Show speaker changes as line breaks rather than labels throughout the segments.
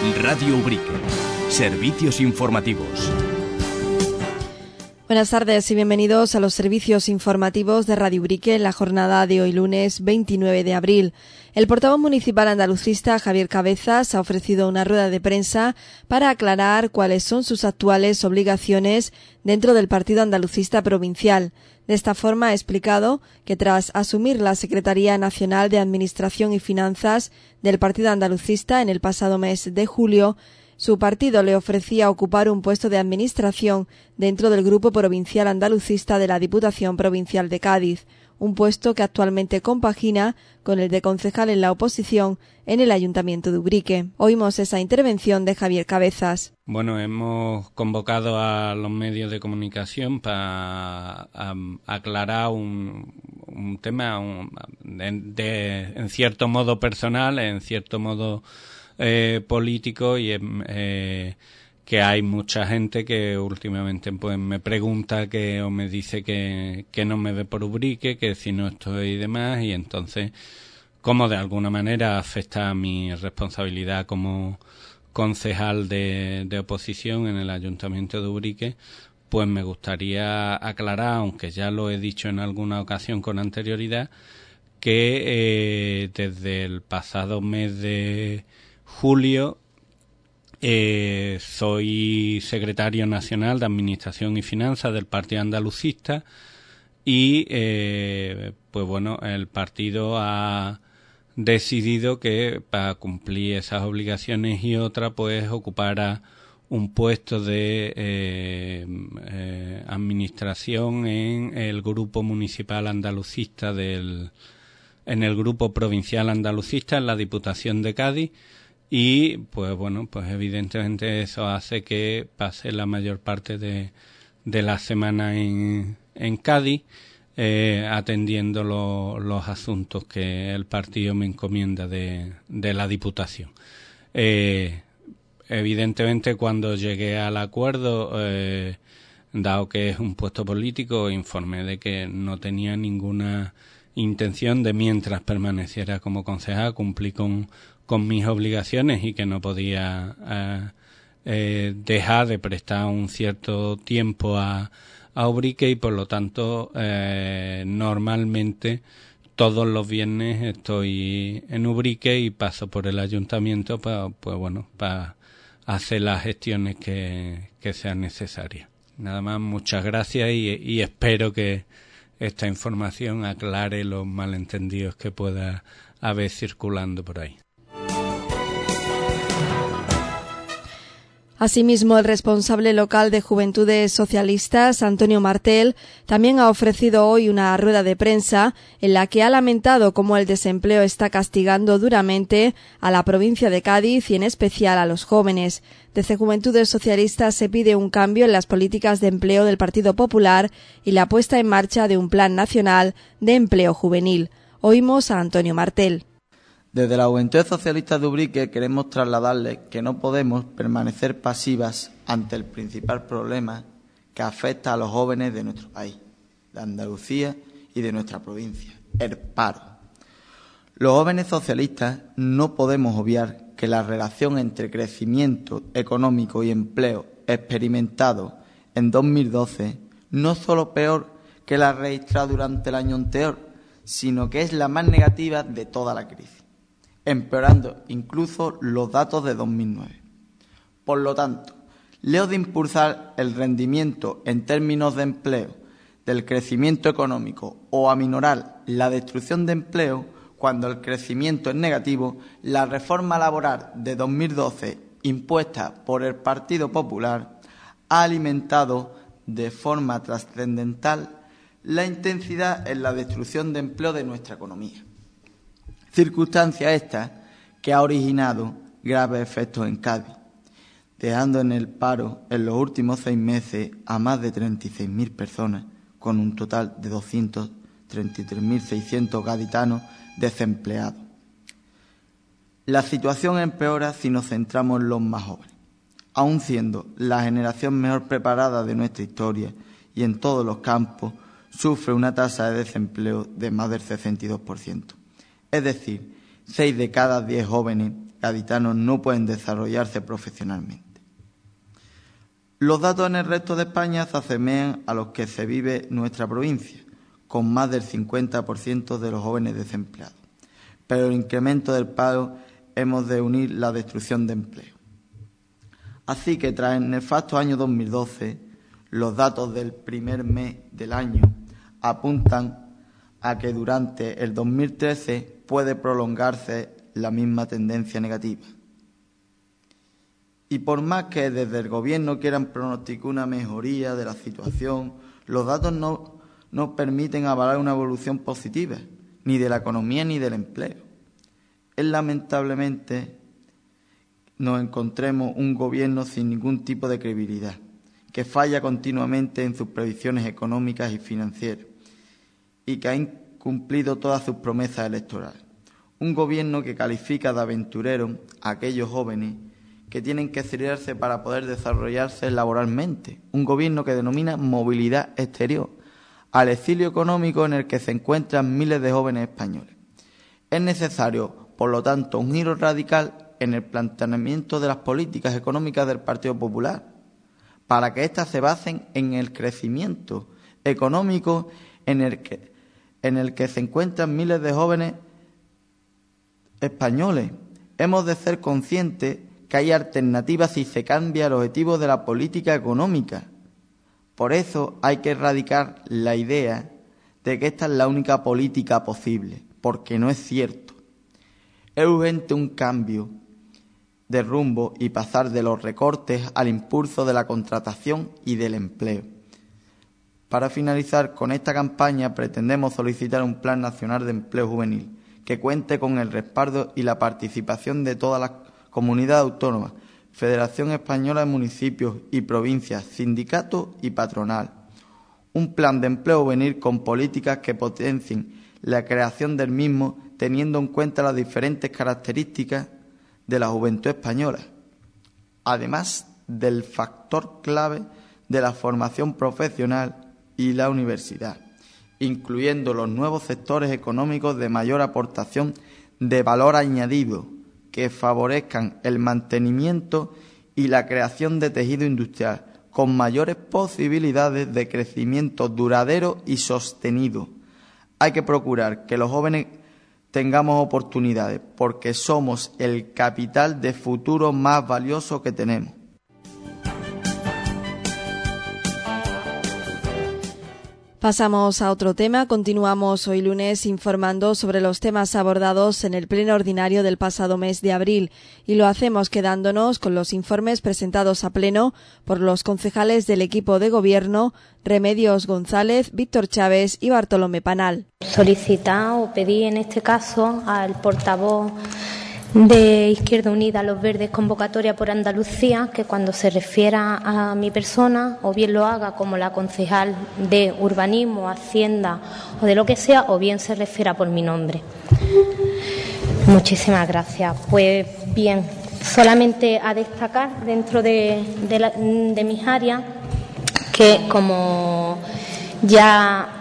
Radio Ubrique. Servicios informativos.
Buenas tardes y bienvenidos a los servicios informativos de Radio Ubrique en la jornada de hoy lunes 29 de abril. El portavoz municipal andalucista Javier Cabezas ha ofrecido una rueda de prensa para aclarar cuáles son sus actuales obligaciones dentro del Partido Andalucista Provincial. De esta forma ha explicado que tras asumir la Secretaría Nacional de Administración y Finanzas del Partido Andalucista en el pasado mes de julio, su partido le ofrecía ocupar un puesto de administración dentro del Grupo Provincial Andalucista de la Diputación Provincial de Cádiz, un puesto que actualmente compagina con el de concejal en la oposición en el Ayuntamiento de Ubrique. Oímos esa intervención de Javier Cabezas.
Bueno, hemos convocado a los medios de comunicación para aclarar un tema en cierto modo personal, en cierto modo político, y que hay mucha gente que últimamente pues me pregunta o me dice que no me ve por Ubrique, que si no estoy y demás, y entonces como de alguna manera afecta a mi responsabilidad como concejal de oposición en el Ayuntamiento de Ubrique, pues me gustaría aclarar, aunque ya lo he dicho en alguna ocasión con anterioridad, que desde el pasado mes de julio soy secretario nacional de Administración y Finanzas del Partido Andalucista y pues bueno, el partido ha decidido que para cumplir esas obligaciones y otras pues ocupara un puesto de administración en el Grupo Municipal Andalucista en el Grupo Provincial Andalucista en la Diputación de Cádiz. Y pues bueno, pues evidentemente eso hace que pase la mayor parte de la semana en Cádiz atendiendo los asuntos que el partido me encomienda de la Diputación. Evidentemente cuando llegué al acuerdo, dado que es un puesto político, informé de que no tenía ninguna intención de, mientras permaneciera como concejal, cumplir con mis obligaciones y que no podía dejar de prestar un cierto tiempo a Ubrique, y por lo tanto normalmente todos los viernes estoy en Ubrique y paso por el ayuntamiento para hacer las gestiones que sean necesarias. Nada más, muchas gracias y espero que esta información aclare los malentendidos que pueda haber circulando por ahí.
Asimismo, el responsable local de Juventudes Socialistas, Antonio Martel, también ha ofrecido hoy una rueda de prensa en la que ha lamentado cómo el desempleo está castigando duramente a la provincia de Cádiz y en especial a los jóvenes. Desde Juventudes Socialistas se pide un cambio en las políticas de empleo del Partido Popular y la puesta en marcha de un plan nacional de empleo juvenil. Oímos a Antonio Martel.
Desde la Juventud Socialista de Ubrique queremos trasladarles que no podemos permanecer pasivas ante el principal problema que afecta a los jóvenes de nuestro país, de Andalucía y de nuestra provincia, el paro. Los jóvenes socialistas no podemos obviar que la relación entre crecimiento económico y empleo experimentado en 2012 no es solo peor que la registrada durante el año anterior, sino que es la más negativa de toda la crisis, empeorando incluso los datos de 2009. Por lo tanto, lejos de impulsar el rendimiento en términos de empleo, del crecimiento económico o aminorar la destrucción de empleo cuando el crecimiento es negativo, la reforma laboral de 2012 impuesta por el Partido Popular ha alimentado de forma trascendental la intensidad en la destrucción de empleo de nuestra economía. Circunstancia esta que ha originado graves efectos en Cádiz, dejando en el paro en los últimos 6 meses a más de 36.000 personas, con un total de 233.600 gaditanos desempleados. La situación empeora si nos centramos en los más jóvenes, aun siendo la generación mejor preparada de nuestra historia y en todos los campos, sufre una tasa de desempleo de más del 62%. Es decir, 6 de cada 10 jóvenes gaditanos no pueden desarrollarse profesionalmente. Los datos en el resto de España se asemejan a los que se vive en nuestra provincia, con más del 50% de los jóvenes desempleados. Pero el incremento del paro hemos de unir la destrucción de empleo. Así que tras el nefasto año 2012, los datos del primer mes del año apuntan a que durante el 2013 puede prolongarse la misma tendencia negativa. Y por más que desde el Gobierno quieran pronosticar una mejoría de la situación, los datos no nos permiten avalar una evolución positiva, ni de la economía ni del empleo. Es lamentablemente nos encontremos un Gobierno sin ningún tipo de credibilidad, que falla continuamente en sus previsiones económicas y financieras y que ha incumplido todas sus promesas electorales. Un Gobierno que califica de aventureros a aquellos jóvenes que tienen que exiliarse para poder desarrollarse laboralmente. Un Gobierno que denomina movilidad exterior al exilio económico en el que se encuentran miles de jóvenes españoles. Es necesario, por lo tanto, un giro radical en el planteamiento de las políticas económicas del Partido Popular, para que éstas se basen en el crecimiento económico en el que se encuentran miles de jóvenes españoles. Hemos de ser conscientes que hay alternativas si se cambia el objetivo de la política económica. Por eso hay que erradicar la idea de que esta es la única política posible, porque no es cierto. Es urgente un cambio de rumbo y pasar de los recortes al impulso de la contratación y del empleo. Para finalizar, con esta campaña pretendemos solicitar un Plan Nacional de Empleo Juvenil que cuente con el respaldo y la participación de todas las comunidades autónomas, Federación Española de Municipios y Provincias, sindicatos y patronal. Un plan de empleo juvenil con políticas que potencien la creación del mismo, teniendo en cuenta las diferentes características de la juventud española, además del factor clave de la formación profesional y la universidad, incluyendo los nuevos sectores económicos de mayor aportación de valor añadido que favorezcan el mantenimiento y la creación de tejido industrial con mayores posibilidades de crecimiento duradero y sostenido. Hay que procurar que los jóvenes tengamos oportunidades, porque somos el capital de futuro más valioso que tenemos.
Pasamos a otro tema. Continuamos hoy lunes informando sobre los temas abordados en el pleno ordinario del pasado mes de abril y lo hacemos quedándonos con los informes presentados a pleno por los concejales del equipo de gobierno Remedios González, Víctor Chávez y Bartolomé Panal.
Solicitar o pedir en este caso al portavoz de Izquierda Unida, Los Verdes, convocatoria por Andalucía, que cuando se refiera a mi persona, o bien lo haga como la concejal de Urbanismo, Hacienda o de lo que sea, o bien se refiera por mi nombre. Muchísimas gracias. Pues bien, solamente a destacar dentro de mis áreas que como ya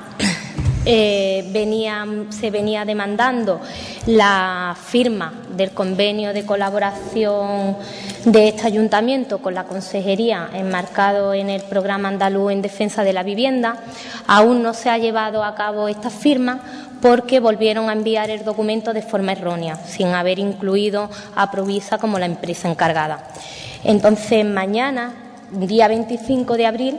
se venía demandando la firma del convenio de colaboración de este ayuntamiento con la consejería enmarcado en el programa andaluz en defensa de la vivienda. Aún no se ha llevado a cabo esta firma porque volvieron a enviar el documento de forma errónea, sin haber incluido a Provisa como la empresa encargada. Entonces, mañana, día 25 de abril,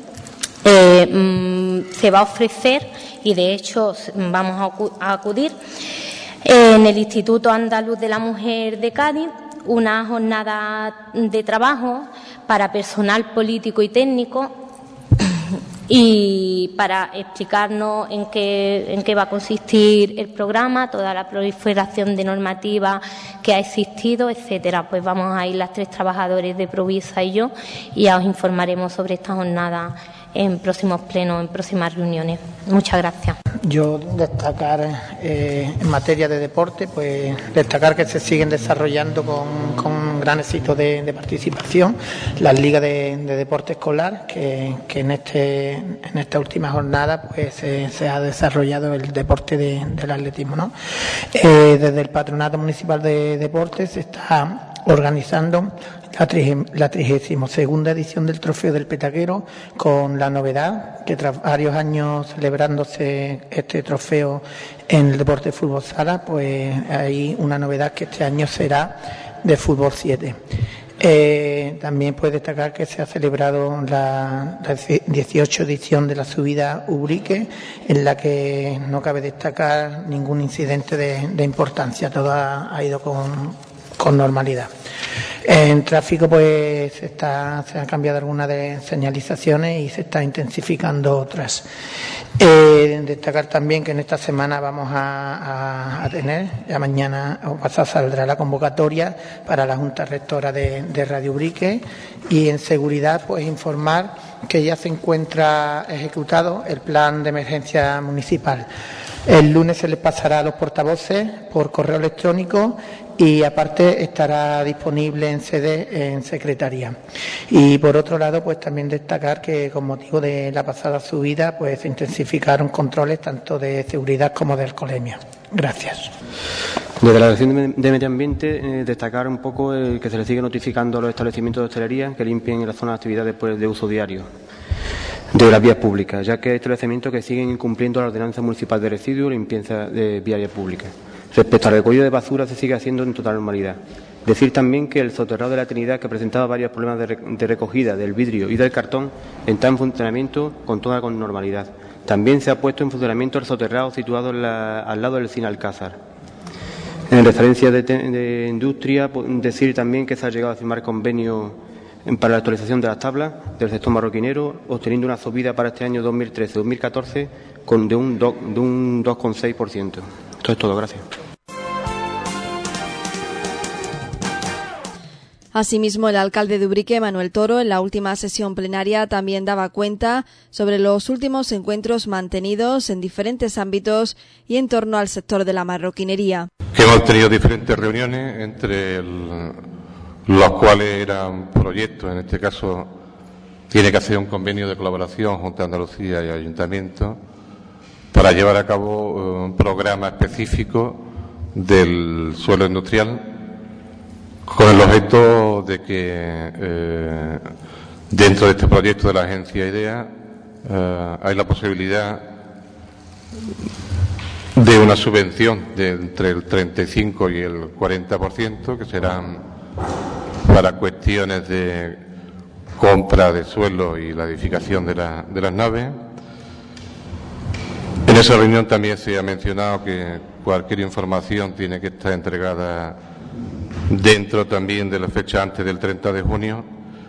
se va a ofrecer, y de hecho vamos a acudir, en el Instituto Andaluz de la Mujer de Cádiz, una jornada de trabajo para personal político y técnico y para explicarnos en qué va a consistir el programa, toda la proliferación de normativa que ha existido, etcétera. Pues vamos a ir las 3 trabajadores de Provisa y yo, y ya os informaremos sobre esta jornada en próximos plenos, en próximas reuniones. Muchas gracias.
Yo destacar en materia de deporte, pues destacar que se siguen desarrollando con gran éxito de participación las ligas de deporte escolar, que en esta última jornada pues se ha desarrollado el deporte del atletismo, ¿no? Desde el Patronato Municipal de Deportes se está organizando la 32ª edición del Trofeo del Petaquero, con la novedad que tras varios años celebrándose este trofeo en el deporte de fútbol sala, pues hay una novedad que este año será de fútbol 7. También puede destacar que se ha celebrado la 18ª edición de la subida Ubrique, en la que no cabe destacar ningún incidente de importancia, todo ha ido con normalidad. En tráfico pues se han cambiado algunas de señalizaciones y se está intensificando otras. Destacar también que en esta semana vamos a tener, ya mañana o pasado saldrá la convocatoria para la Junta Rectora de Radio Ubrique, y en seguridad pues informar que ya se encuentra ejecutado el plan de emergencia municipal. El lunes se les pasará a los portavoces por correo electrónico y aparte estará disponible en sede en secretaría. Y por otro lado, pues también destacar que con motivo de la pasada subida pues se intensificaron controles tanto de seguridad como de alcoholemia. Gracias.
Desde la Dirección de Medio Ambiente, destacar un poco que se les sigue notificando a los establecimientos de hostelería que limpien la zona de actividades de uso diario de las vías públicas, ya que hay establecimientos que siguen incumpliendo la ordenanza municipal de residuos y limpieza de vías públicas. Respecto al recogido de basura, se sigue haciendo en total normalidad. Decir también que el soterrado de la Trinidad, que presentaba varios problemas de recogida del vidrio y del cartón, está en funcionamiento con toda normalidad. También se ha puesto en funcionamiento el soterrado situado al lado del Cine Alcázar. En referencia de industria, decir también que se ha llegado a firmar convenio para la actualización de las tablas del sector marroquinero, obteniendo una subida para este año 2013-2014 de un 2,6%. Esto es todo, gracias.
Asimismo, el alcalde de Ubrique, Manuel Toro, en la última sesión plenaria también daba cuenta sobre los últimos encuentros mantenidos en diferentes ámbitos y en torno al sector de la marroquinería.
Hemos tenido diferentes reuniones, entre los cuales era un proyecto, en este caso tiene que hacer un convenio de colaboración Junta de Andalucía y Ayuntamiento para llevar a cabo un programa específico del suelo industrial, con el objeto de que dentro de este proyecto de la agencia IDEA hay la posibilidad de una subvención de entre el 35 y el 40%, que serán para cuestiones de compra de suelo y la edificación de las naves. En esa reunión también se ha mencionado que cualquier información tiene que estar entregada dentro también de la fecha antes del 30 de junio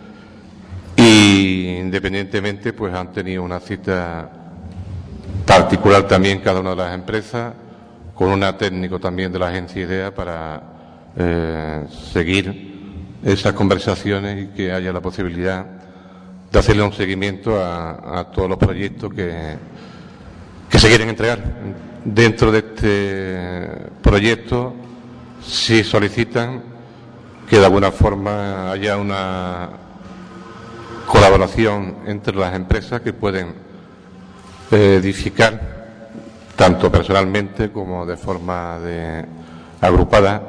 y independientemente pues han tenido una cita particular también cada una de las empresas con una técnico también de la agencia IDEA para seguir esas conversaciones y que haya la posibilidad de hacerle un seguimiento a todos los proyectos que se quieren entregar. Dentro de este proyecto sí solicitan que de alguna forma haya una colaboración entre las empresas que pueden edificar tanto personalmente como de forma agrupada,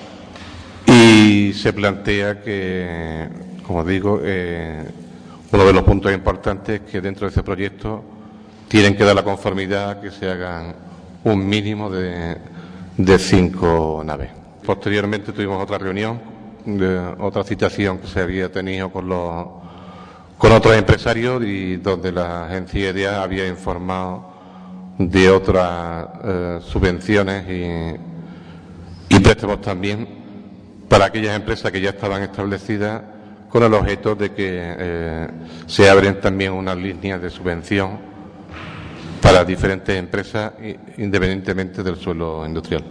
y se plantea que, como digo, uno de los puntos importantes es que dentro de ese proyecto tienen que dar la conformidad a que se hagan un mínimo de 5 naves. Posteriormente tuvimos otra reunión, otra citación que se había tenido con otros empresarios y donde la agencia IDEA había informado de otras subvenciones y préstamos también para aquellas empresas que ya estaban establecidas, con el objeto de que se abren también unas líneas de subvención para diferentes empresas independientemente del suelo industrial.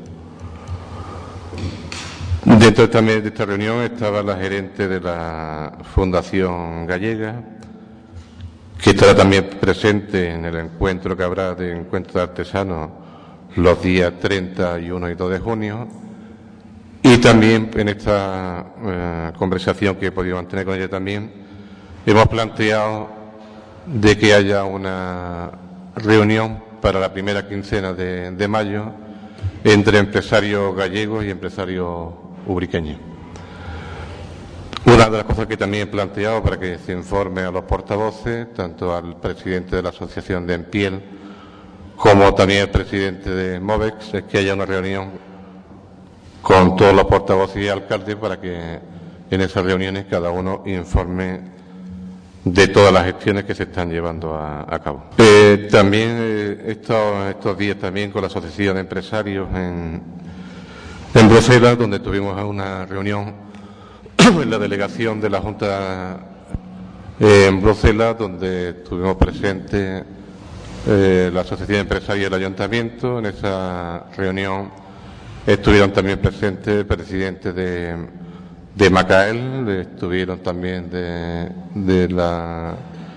Dentro también de esta reunión estaba la gerente de la Fundación Gallega, que estará también presente en el encuentro que habrá de encuentro de artesanos los días 30 y 1 y 2 de junio. Y también en esta conversación que he podido mantener con ella también, hemos planteado de que haya una reunión para la primera quincena de mayo entre empresarios gallegos y empresarios ubriqueños. Una de las cosas que también he planteado para que se informe a los portavoces, tanto al presidente de la Asociación de Empiel como también al presidente de Movex, es que haya una reunión con todos los portavoces y alcaldes para que en esas reuniones cada uno informe de todas las gestiones que se están llevando a cabo. También estos días también con la Asociación de Empresarios en Bruselas, donde tuvimos una reunión en la delegación de la Junta en Bruselas, donde estuvimos presentes la Asociación de Empresarios y el Ayuntamiento. En esa reunión estuvieron también presentes el presidente de Macael, estuvieron también de la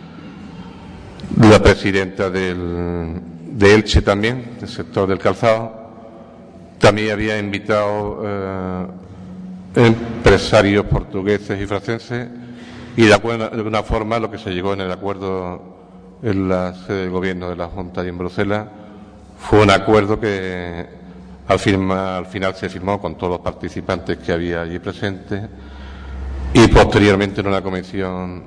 presidenta de Elche también, del sector del calzado. También había invitado empresarios portugueses y franceses, y de alguna forma lo que se llegó en el acuerdo en la sede del gobierno de la Junta y en Bruselas fue un acuerdo que al final se firmó con todos los participantes que había allí presentes, y posteriormente en una comisión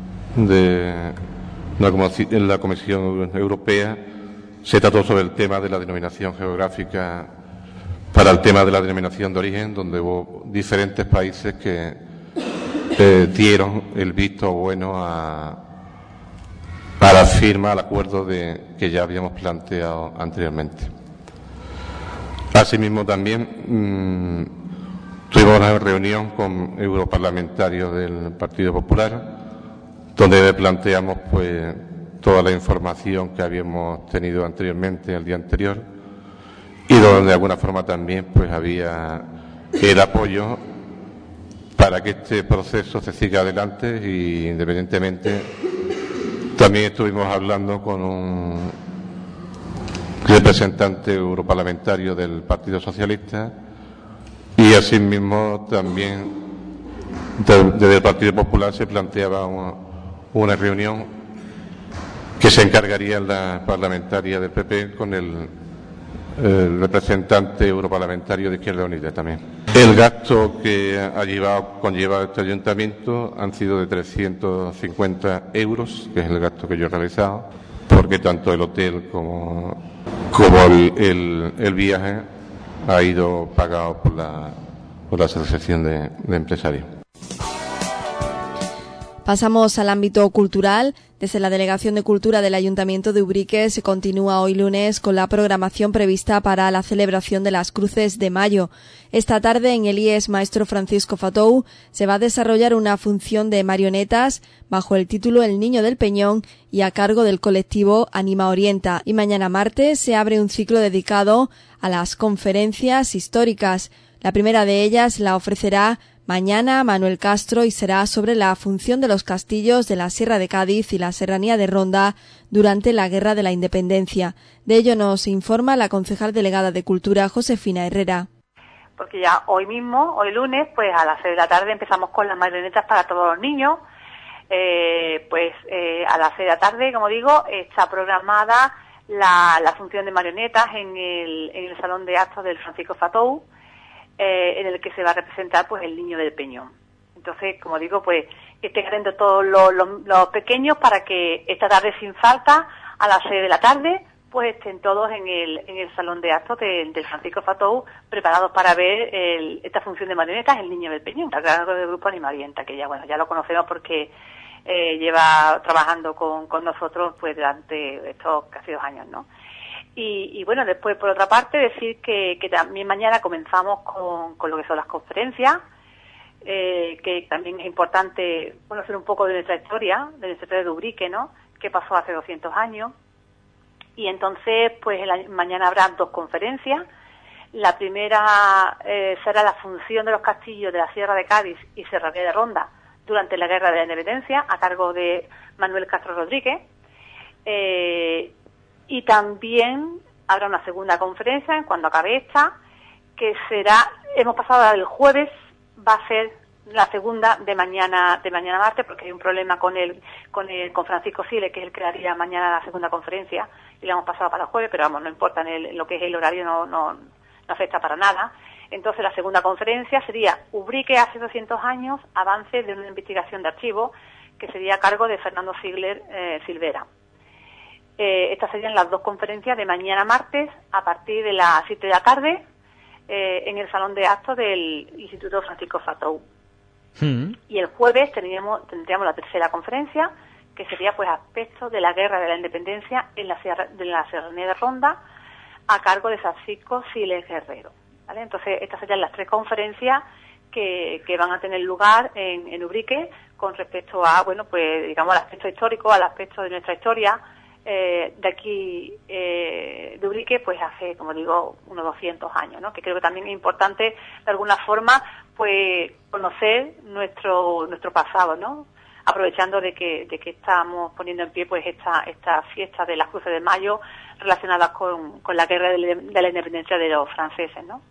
en la Comisión Europea se trató sobre el tema de la denominación geográfica para el tema de la denominación de origen, donde hubo diferentes países que dieron el visto bueno a la firma, al acuerdo que ya habíamos planteado anteriormente. Asimismo también tuvimos una reunión con europarlamentarios del Partido Popular, donde planteamos pues toda la información que habíamos tenido anteriormente, el día anterior, y donde de alguna forma también pues había el apoyo para que este proceso se siga adelante. Y independientemente también estuvimos hablando con un representante europarlamentario del Partido Socialista, y asimismo también desde el Partido Popular se planteaba una reunión que se encargaría la parlamentaria del PP con el representante europarlamentario de Izquierda Unida también. El gasto que ha conllevado este ayuntamiento han sido de 350 euros, que es el gasto que yo he realizado, porque tanto el hotel como el viaje ha ido pagado por la Asociación de Empresarios.
Pasamos al ámbito cultural. Desde la Delegación de Cultura del Ayuntamiento de Ubrique se continúa hoy lunes con la programación prevista para la celebración de las Cruces de Mayo. Esta tarde en el IES Maestro Francisco Fatou se va a desarrollar una función de marionetas bajo el título El Niño del Peñón y a cargo del colectivo Anima Orienta. Y mañana martes se abre un ciclo dedicado a las conferencias históricas. La primera de ellas la ofrecerá mañana Manuel Castro y será sobre la función de los castillos de la Sierra de Cádiz y la Serranía de Ronda durante la Guerra de la Independencia. De ello nos informa la concejal delegada de Cultura, Josefina Herrera.
Porque ya hoy mismo, hoy lunes, pues a las 6 de la tarde empezamos con las marionetas para todos los niños. A las 6 de la tarde, como digo, está programada la función de marionetas en el Salón de Actos del Francisco Fatou, en el que se va a representar pues el Niño del Peñón. Entonces, como digo, pues que estén atentos todos los pequeños para que esta tarde sin falta, a las 6 de la tarde, pues estén todos en el Salón de Actos del Francisco Fatou, preparados para ver esta función de marionetas, el Niño del Peñón, a cargo del grupo Anima Orienta, que ya lo conocemos porque lleva trabajando con nosotros pues durante estos casi 2 años, ¿no? Y bueno, después, por otra parte, decir que también mañana comenzamos con lo que son las conferencias, que también es importante conocer un poco de nuestra historia de Ubrique, ¿no? Qué pasó hace 200 años. Y entonces, pues mañana habrá 2 conferencias. La primera será la función de los castillos de la Sierra de Cádiz y Serranía de Ronda durante la Guerra de la Independencia, a cargo de Manuel Castro Rodríguez. Y también habrá una segunda conferencia cuando acabe esta, que será, hemos pasado del jueves, va a ser la segunda de mañana martes, porque hay un problema con Francisco Siles, que es el que haría mañana la segunda conferencia, y la hemos pasado para el jueves, pero vamos, no importa, en lo que es el horario no afecta para nada. Entonces la segunda conferencia sería Ubrique hace 200 años, avances de una investigación de archivos, que sería a cargo de Fernando Silvera. Estas serían las dos conferencias de mañana martes a partir de las 7 de la tarde en el salón de actos del Instituto Francisco Fatou. Y el jueves tendríamos la tercera conferencia, que sería pues aspectos de la Guerra de la Independencia en la Serranía de Ronda, a cargo de Francisco Siles Guerrero, ¿vale? Entonces estas serían las tres conferencias que van a tener lugar en Ubrique con respecto a, bueno, pues digamos al aspecto histórico, al aspecto de nuestra historia de aquí de Ubrique, pues hace, como digo, unos 200 años, ¿no? Que creo que también es importante de alguna forma pues conocer nuestro pasado, ¿no? Aprovechando de que estamos poniendo en pie pues esta fiesta de las Cruces de Mayo relacionadas con la guerra de la independencia de los franceses, ¿no?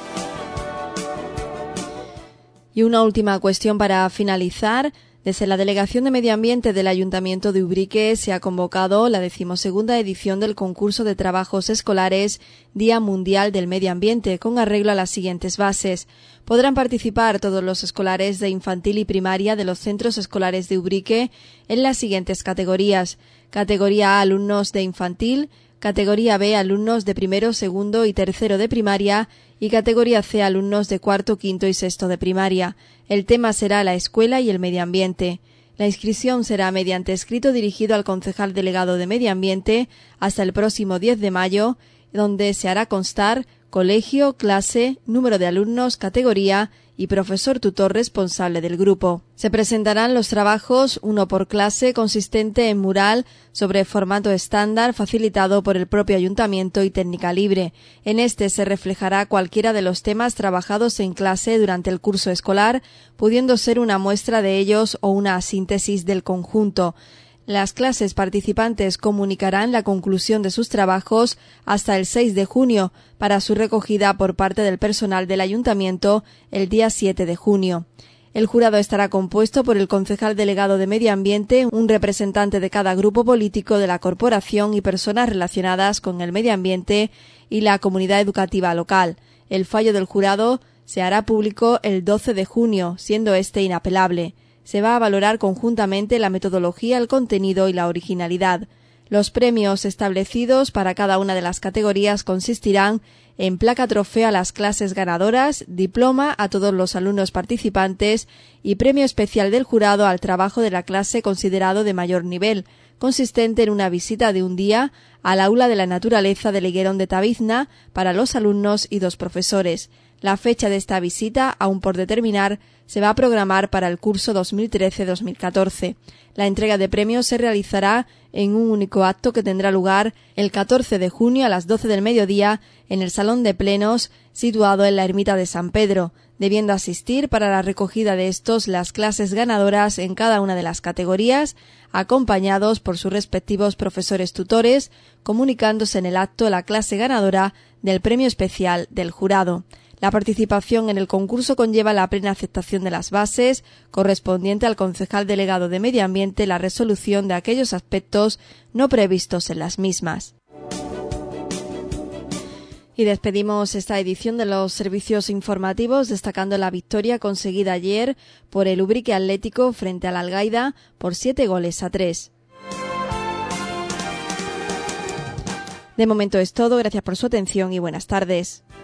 Y una última cuestión para finalizar. Desde la Delegación de Medio Ambiente del Ayuntamiento de Ubrique se ha convocado la 12ª edición del concurso de trabajos escolares Día Mundial del Medio Ambiente, con arreglo a las siguientes bases. Podrán participar todos los escolares de infantil y primaria de los centros escolares de Ubrique en las siguientes categorías. Categoría A, alumnos de infantil; categoría B, alumnos de primero, segundo y tercero de primaria; y categoría C, alumnos de cuarto, quinto y sexto de primaria. El tema será la escuela y el medio ambiente. La inscripción será mediante escrito dirigido al concejal delegado de Medio Ambiente hasta el próximo 10 de mayo, donde se hará constar colegio, clase, número de alumnos, categoría y profesor tutor responsable del grupo. Se presentarán los trabajos, uno por clase, consistente en mural sobre formato estándar facilitado por el propio ayuntamiento y técnica libre. En este se reflejará cualquiera de los temas trabajados en clase durante el curso escolar, pudiendo ser una muestra de ellos o una síntesis del conjunto. Las clases participantes comunicarán la conclusión de sus trabajos hasta el 6 de junio para su recogida por parte del personal del ayuntamiento el día 7 de junio. El jurado estará compuesto por el concejal delegado de Medio Ambiente, un representante de cada grupo político de la corporación y personas relacionadas con el medio ambiente y la comunidad educativa local. El fallo del jurado se hará público el 12 de junio, siendo este inapelable. Se va a valorar conjuntamente la metodología, el contenido y la originalidad. Los premios establecidos para cada una de las categorías consistirán en placa trofeo a las clases ganadoras, diploma a todos los alumnos participantes y premio especial del jurado al trabajo de la clase considerado de mayor nivel, consistente en una visita de un día al aula de la naturaleza del Higuerón de Tabizna para los alumnos y 2 profesores. La fecha de esta visita, aún por determinar, se va a programar para el curso 2013-2014. La entrega de premios se realizará en un único acto que tendrá lugar el 14 de junio a las 12 del mediodía en el Salón de Plenos situado en la Ermita de San Pedro, debiendo asistir para la recogida de estos las clases ganadoras en cada una de las categorías, acompañados por sus respectivos profesores tutores, comunicándose en el acto la clase ganadora del premio especial del jurado. La participación en el concurso conlleva la plena aceptación de las bases, correspondiente al concejal delegado de Medio Ambiente la resolución de aquellos aspectos no previstos en las mismas. Y despedimos esta edición de los servicios informativos destacando la victoria conseguida ayer por el Ubrique Atlético frente al Algaida por 7-3. De momento es todo, gracias por su atención y buenas tardes.